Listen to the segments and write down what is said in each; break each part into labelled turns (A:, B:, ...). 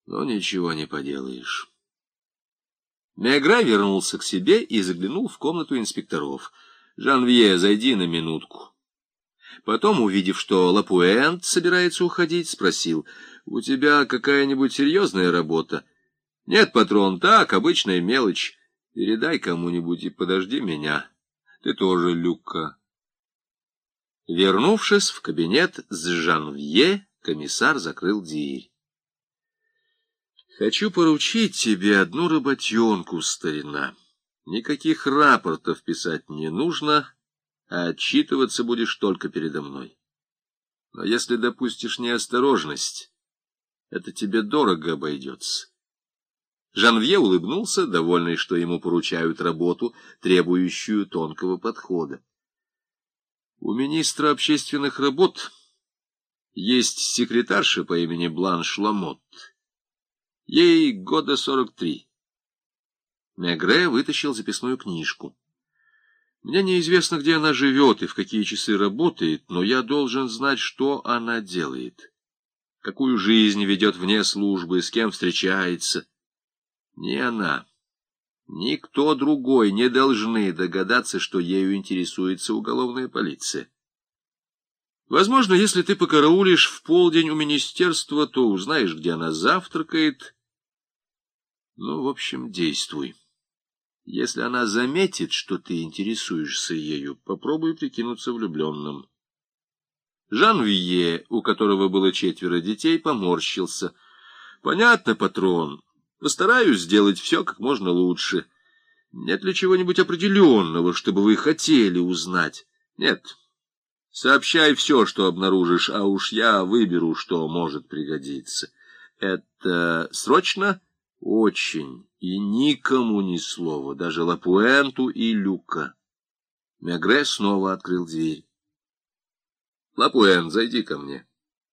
A: Но ничего не поделаешь. Мегре вернулся к себе и заглянул в комнату инспекторов. «Жанвье, зайди на минутку». Потом, увидев, что Лапуэнт собирается уходить, спросил: «У тебя какая-нибудь серьезная работа?» «Нет, патрон, так, обычная мелочь. Передай кому-нибудь и подожди меня. Ты тоже, Люка». Вернувшись в кабинет с Жанвье, комиссар закрыл дверь. «Хочу поручить тебе одну работенку, старина. Никаких рапортов писать не нужно, а отчитываться будешь только передо мной. Но если допустишь неосторожность, это тебе дорого обойдется». Жанвье улыбнулся, довольный, что ему поручают работу, требующую тонкого подхода. «У министра общественных работ есть секретарша по имени Бланш Ламотт. Ей года 43. Мегре вытащил записную книжку. «Мне неизвестно, где она живет и в какие часы работает, но я должен знать, что она делает, какую жизнь ведет вне службы, с кем встречается. Ни она, ни кто другой не должны догадаться, что ею интересуется уголовная полиция. Возможно, если ты покараулишь в полдень у министерства, то узнаешь, где она завтракает. Ну, в общем, действуй. Если она заметит, что ты интересуешься ею, попробуй прикинуться влюбленным». Жанвье, у которого было 4 детей, поморщился. «Понятно, патрон. Постараюсь сделать все как можно лучше. Нет ли чего-нибудь определенного, чтобы вы хотели узнать?» «Нет. Сообщай все, что обнаружишь, а уж я выберу, что может пригодиться. Это срочно?» «Очень. И никому ни слова, даже Лапуэнту и Люка». Мегре снова открыл дверь. «Лапуэнт, зайди ко мне».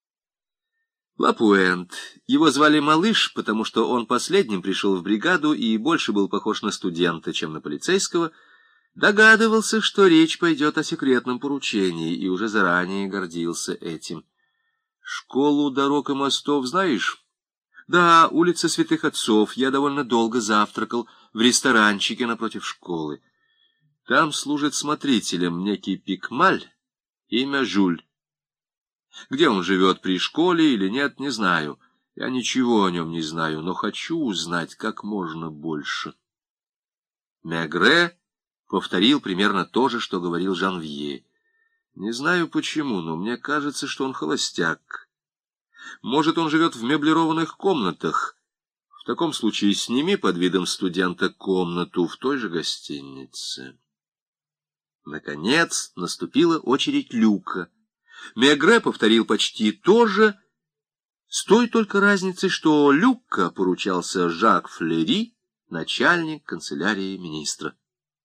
A: Лапуэнт. Его звали Малыш, потому что он последним пришел в бригаду и больше был похож на студента, чем на полицейского, догадывался, что речь пойдет о секретном поручении, и уже заранее гордился этим. «Школу дорог и мостов знаешь?» «Да, улица Святых Отцов. Я довольно долго завтракал в ресторанчике напротив школы. Там служит смотрителем некий Пикмаль, имя Жюль. Где он живет, при школе или нет, не знаю. Я ничего о нем не знаю, но хочу узнать как можно больше». Мегре повторил примерно то же, что говорил Жанвье. «Не знаю почему, но мне кажется, что он холостяк. Может, он живет в меблированных комнатах. В таком случае сними под видом студента комнату в той же гостинице». Наконец наступила очередь Люка. Мегре повторил почти то же, с той только разницей, что Люка поручался Жак Флери, начальник канцелярии министра.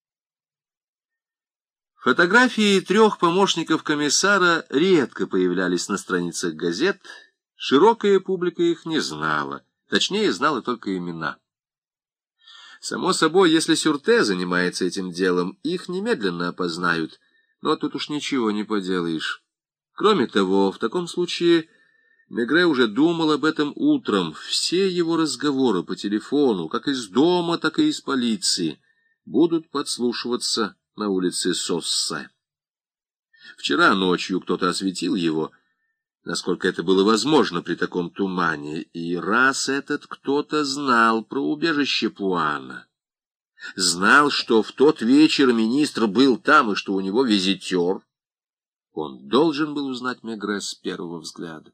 A: Фотографии 3 помощников комиссара редко появлялись на страницах газет. Широкая публика их не знала, точнее, знала только имена. Само собой, если Сюрте занимается этим делом, их немедленно опознают, но тут уж ничего не поделаешь. Кроме того, в таком случае Мегре уже думал об этом утром. Все его разговоры по телефону, как из дома, так и из полиции, будут подслушиваться на улице Соссе. Вчера ночью кто-то осветил его, насколько это было возможно при таком тумане, и раз этот кто-то знал про убежище Пуана, знал, что в тот вечер министр был там и что у него визитер, он должен был узнать Мегре с первого взгляда.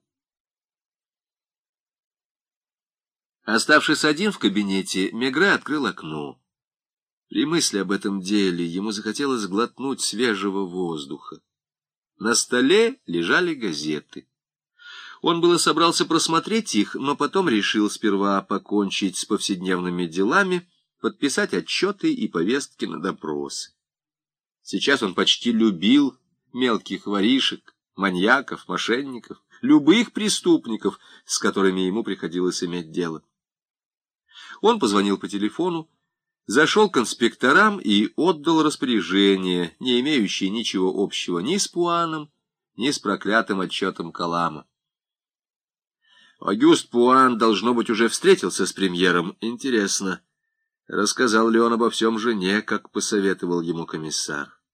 A: Оставшись один в кабинете, Мегре открыл окно. При мысли об этом деле ему захотелось глотнуть свежего воздуха. На столе лежали газеты. Он было собрался просмотреть их, но потом решил сперва покончить с повседневными делами, подписать отчеты и повестки на допросы. Сейчас он почти любил мелких воришек, маньяков, мошенников, любых преступников, с которыми ему приходилось иметь дело. Он позвонил по телефону, зашел к инспекторам и отдал распоряжение, не имеющее ничего общего ни с Пуаном, ни с проклятым отчетом Калама. Огюст Пуан, должно быть, уже встретился с премьером. Интересно, рассказал ли он обо всем жене, как посоветовал ему комиссар?